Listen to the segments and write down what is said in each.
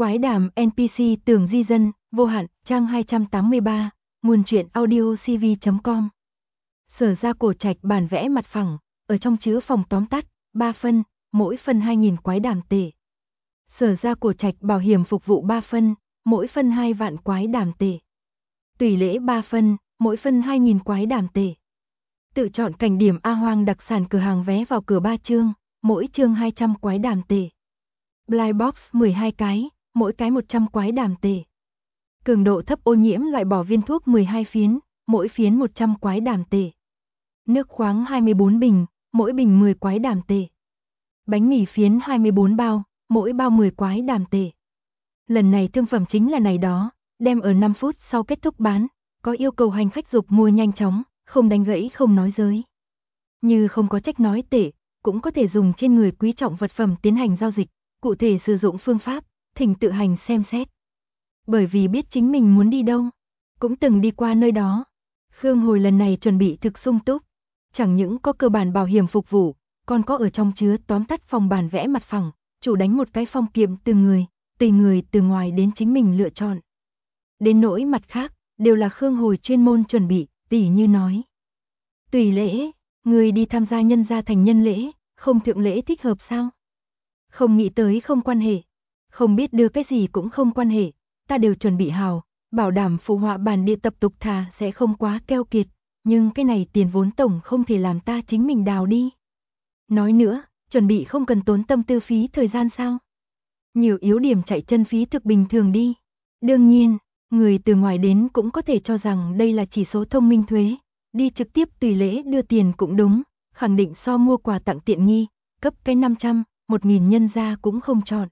Quái đàm NPC Tường Di Dân, vô hạn, trang 283, nguồn truyện audiocv.com. Sở Gia Cổ Trạch bản vẽ mặt phẳng, ở trong chứa phòng tóm tắt, 3 phân, mỗi phân 2.000 quái đàm tệ. Sở Gia Cổ Trạch bảo hiểm phục vụ 3 phân, mỗi phân 2 vạn quái đàm tệ. Tùy lễ 3 phân, mỗi phân 2.000 quái đàm tệ. Tự chọn cảnh điểm A Hoang đặc sản cửa hàng vé vào cửa 3 chương, mỗi chương 200 quái đàm tệ. Blind box 12 cái, mỗi cái 100 quái đàm tệ. Cường độ thấp ô nhiễm loại bỏ viên thuốc 12 phiến, mỗi phiến 100 quái đàm tệ. Nước khoáng 24 bình, mỗi bình 10 quái đàm tệ. Bánh mì phiến 24 bao, mỗi bao 10 quái đàm tệ. Lần này thương phẩm chính là này đó, đem ở 5 phút sau kết thúc bán, có yêu cầu hành khách dục mua nhanh chóng, không đánh gãy không nói giới. Như không có trách nói tệ, cũng có thể dùng trên người quý trọng vật phẩm tiến hành giao dịch, cụ thể sử dụng phương pháp, thỉnh tự hành xem xét. Bởi vì biết chính mình muốn đi đâu, cũng từng đi qua nơi đó. Khương Hồi lần này chuẩn bị thực sung túc, chẳng những có cơ bản bảo hiểm phục vụ, còn có ở trong chứa tóm tắt phòng bản vẽ mặt phẳng, chủ đánh một cái phong kiệm từ người từ ngoài đến chính mình lựa chọn. Đến nỗi mặt khác, đều là Khương Hồi chuyên môn chuẩn bị, tỉ như nói. Tùy lễ, người đi tham gia nhân gia thành nhân lễ, không thượng lễ thích hợp sao? Không nghĩ tới không quan hệ, không biết đưa cái gì cũng không quan hệ, ta đều chuẩn bị hào, bảo đảm phụ họa bản địa tập tục thà sẽ không quá keo kiệt, nhưng cái này tiền vốn tổng không thể làm ta chính mình đào đi. Nói nữa, chuẩn bị không cần tốn tâm tư phí thời gian sao? Nhiều yếu điểm chạy chân phí thực bình thường đi. Đương nhiên, người từ ngoài đến cũng có thể cho rằng đây là chỉ số thông minh thuế, đi trực tiếp tùy lễ đưa tiền cũng đúng, khẳng định so mua quà tặng tiện nghi, cấp cái 500, 1.000 nhân gia cũng không chọn.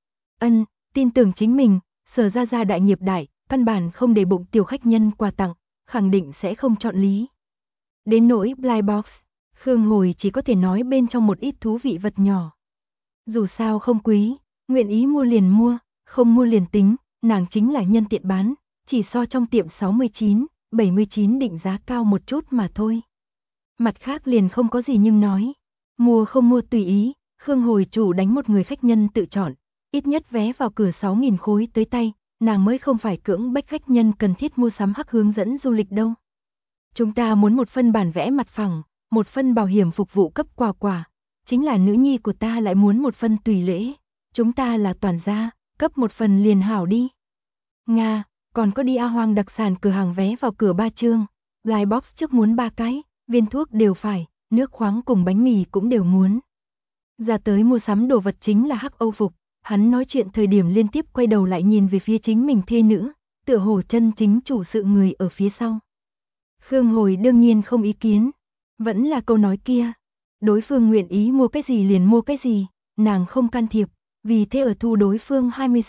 Tin tưởng chính mình, Sở Gia đại nghiệp đại, căn bản không để bụng tiểu khách nhân quà tặng, khẳng định sẽ không chọn lý. Đến nỗi blind box, Khương Hồi chỉ có thể nói bên trong một ít thú vị vật nhỏ. Dù sao không quý, nguyện ý mua liền mua, không mua liền tính, nàng chính là nhân tiện bán, chỉ so trong tiệm 69, 79 định giá cao một chút mà thôi. Mặt khác liền không có gì nhưng nói, mua không mua tùy ý, Khương Hồi chủ đánh một người khách nhân tự chọn, ít nhất vé vào cửa 6.000 khối tới tay, nàng mới không phải cưỡng bách khách nhân cần thiết mua sắm hắc hướng dẫn du lịch đâu. Chúng ta muốn một phân bản vẽ mặt phẳng, một phân bảo hiểm phục vụ cấp quà, chính là nữ nhi của ta lại muốn một phân tùy lễ, chúng ta là toàn gia, cấp một phần liền hảo đi. Nga, còn có đi A Hoang đặc sản cửa hàng vé vào cửa 3 chương, blind box trước muốn 3 cái, viên thuốc đều phải, nước khoáng cùng bánh mì cũng đều muốn. Ra tới mua sắm đồ vật chính là hắc Âu phục, hắn nói chuyện thời điểm liên tiếp quay đầu lại nhìn về phía chính mình thê nữ, tựa hồ chân chính chủ sự người ở phía sau. Khương Hồi đương nhiên không ý kiến, vẫn là câu nói kia, đối phương nguyện ý mua cái gì liền mua cái gì, nàng không can thiệp, vì thế ở thu đối phương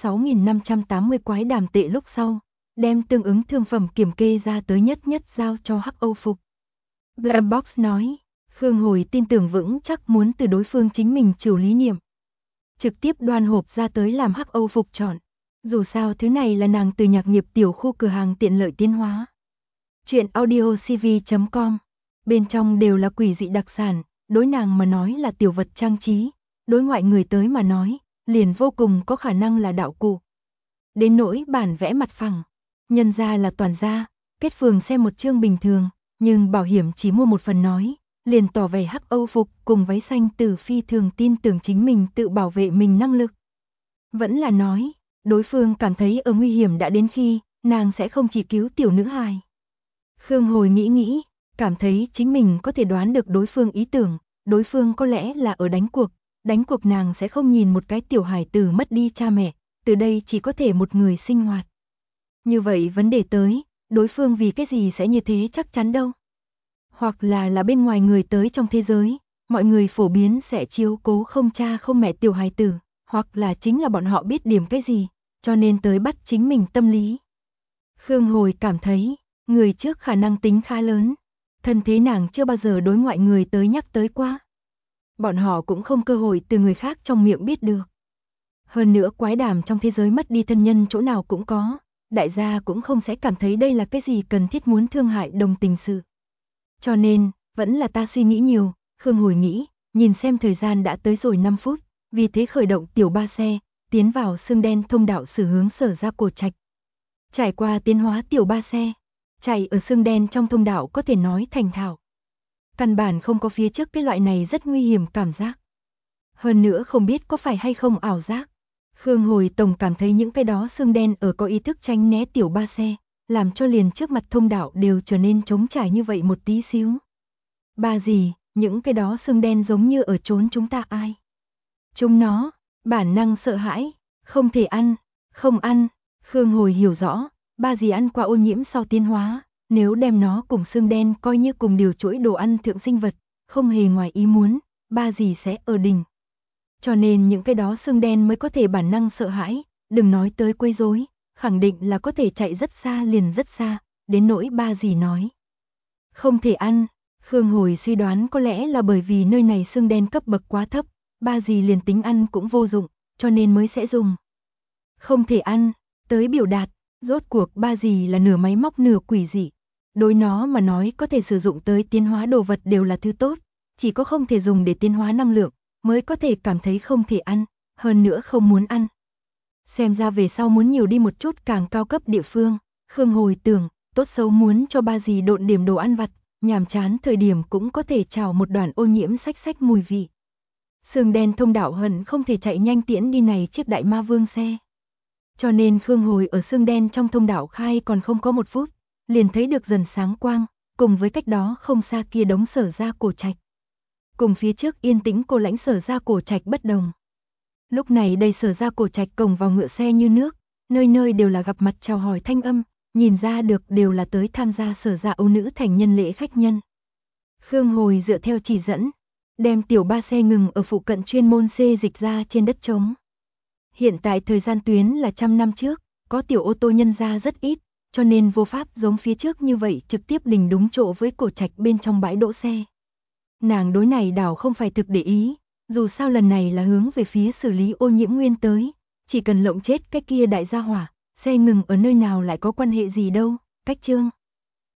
26.580 quái đàm tệ lúc sau, đem tương ứng thương phẩm kiểm kê ra tới nhất giao cho hắc Âu phục. Black Box nói, Khương Hồi tin tưởng vững chắc muốn từ đối phương chính mình chịu lý niệm. Trực tiếp đoan hộp ra tới làm hắc Âu phục chọn. Dù sao thứ này là nàng từ nhạc nghiệp tiểu khu cửa hàng tiện lợi tiến hóa. Chuyện audiocv.com. Bên trong đều là quỷ dị đặc sản, đối nàng mà nói là tiểu vật trang trí, đối ngoại người tới mà nói, liền vô cùng có khả năng là đạo cụ. Đến nỗi bản vẽ mặt phẳng, nhân ra là toàn gia, kết phường xem một chương bình thường, nhưng bảo hiểm chỉ mua một phần nói, liền tỏ vẻ hắc Âu phục cùng váy xanh từ phi thường tin tưởng chính mình tự bảo vệ mình năng lực. Vẫn là nói, đối phương cảm thấy ở nguy hiểm đã đến khi, nàng sẽ không chỉ cứu tiểu nữ hài. Khương Hồi nghĩ, cảm thấy chính mình có thể đoán được đối phương ý tưởng, đối phương có lẽ là ở đánh cuộc nàng sẽ không nhìn một cái tiểu hài tử mất đi cha mẹ, từ đây chỉ có thể một người sinh hoạt. Như vậy vấn đề tới, đối phương vì cái gì sẽ như thế chắc chắn đâu. Hoặc là bên ngoài người tới trong thế giới, mọi người phổ biến sẽ chiếu cố không cha không mẹ tiểu hài tử, hoặc là chính là bọn họ biết điểm cái gì, cho nên tới bắt chính mình tâm lý. Khương Hồi cảm thấy, người trước khả năng tính khá lớn, thân thế nàng chưa bao giờ đối ngoại người tới nhắc tới qua. Bọn họ cũng không cơ hội từ người khác trong miệng biết được. Hơn nữa quái đàm trong thế giới mất đi thân nhân chỗ nào cũng có, đại gia cũng không sẽ cảm thấy đây là cái gì cần thiết muốn thương hại đồng tình sự. Cho nên, vẫn là ta suy nghĩ nhiều, Khương Hồi nghĩ, nhìn xem thời gian đã tới rồi 5 phút, vì thế khởi động tiểu ba xe, tiến vào xương đen thông đạo xử hướng Sở Ra Cổ Trạch. Trải qua tiến hóa tiểu ba xe, chạy ở xương đen trong thông đạo có thể nói thành thạo. Căn bản không có phía trước cái loại này rất nguy hiểm cảm giác. Hơn nữa không biết có phải hay không ảo giác. Khương Hồi tổng cảm thấy những cái đó xương đen ở có ý thức tránh né tiểu ba xe, làm cho liền trước mặt thông đạo đều trở nên trống trải như vậy một tí xíu. Ba gì, những cái đó xương đen giống như ở trốn chúng ta ai. Chúng nó, bản năng sợ hãi, không thể ăn, không ăn. Khương Hồi hiểu rõ, ba gì ăn qua ô nhiễm sau tiến hóa, nếu đem nó cùng xương đen coi như cùng điều chuỗi đồ ăn thượng sinh vật, không hề ngoài ý muốn, ba gì sẽ ở đỉnh. Cho nên những cái đó xương đen mới có thể bản năng sợ hãi, đừng nói tới quấy rối, khẳng định là có thể chạy rất xa liền rất xa, đến nỗi ba gì nói. Không thể ăn, Khương Hồi suy đoán có lẽ là bởi vì nơi này xương đen cấp bậc quá thấp, ba gì liền tính ăn cũng vô dụng, cho nên mới sẽ dùng. Không thể ăn, tới biểu đạt, rốt cuộc ba gì là nửa máy móc nửa quỷ dị. Đối nó mà nói có thể sử dụng tới tiến hóa đồ vật đều là thứ tốt, chỉ có không thể dùng để tiến hóa năng lượng, mới có thể cảm thấy không thể ăn, hơn nữa không muốn ăn. Xem ra về sau muốn nhiều đi một chút càng cao cấp địa phương, Khương Hồi tưởng, tốt xấu muốn cho ba gì độn điểm đồ ăn vặt, nhàm chán thời điểm cũng có thể trào một đoàn ô nhiễm xách xách mùi vị. Xương đen thông đạo hận không thể chạy nhanh tiễn đi này chiếc đại ma vương xe. Cho nên Khương Hồi ở xương đen trong thông đạo khai còn không có một phút, liền thấy được dần sáng quang, cùng với cách đó không xa kia đống Sở Ra Cổ Trạch. Cùng phía trước yên tĩnh cô lãnh Sở Ra Cổ Trạch bất đồng. Lúc này đây Sở Ra Cổ Trạch cổng vào ngựa xe như nước, nơi nơi đều là gặp mặt chào hỏi thanh âm, nhìn ra được đều là tới tham gia Sở Ra Âu nữ thành nhân lễ khách nhân. Khương Hồi dựa theo chỉ dẫn, đem tiểu ba xe ngừng ở phụ cận chuyên môn xê dịch ra trên đất trống. Hiện tại thời gian tuyến là 100 năm trước, có tiểu ô tô nhân ra rất ít, cho nên vô pháp giống phía trước như vậy trực tiếp đình đúng chỗ với cổ trạch bên trong bãi đỗ xe. Nàng đối này đảo không phải thực để ý, dù sao lần này là hướng về phía xử lý ô nhiễm nguyên tới, chỉ cần lộng chết cái kia đại gia hỏa, xe ngừng ở nơi nào lại có quan hệ gì đâu, cách chương.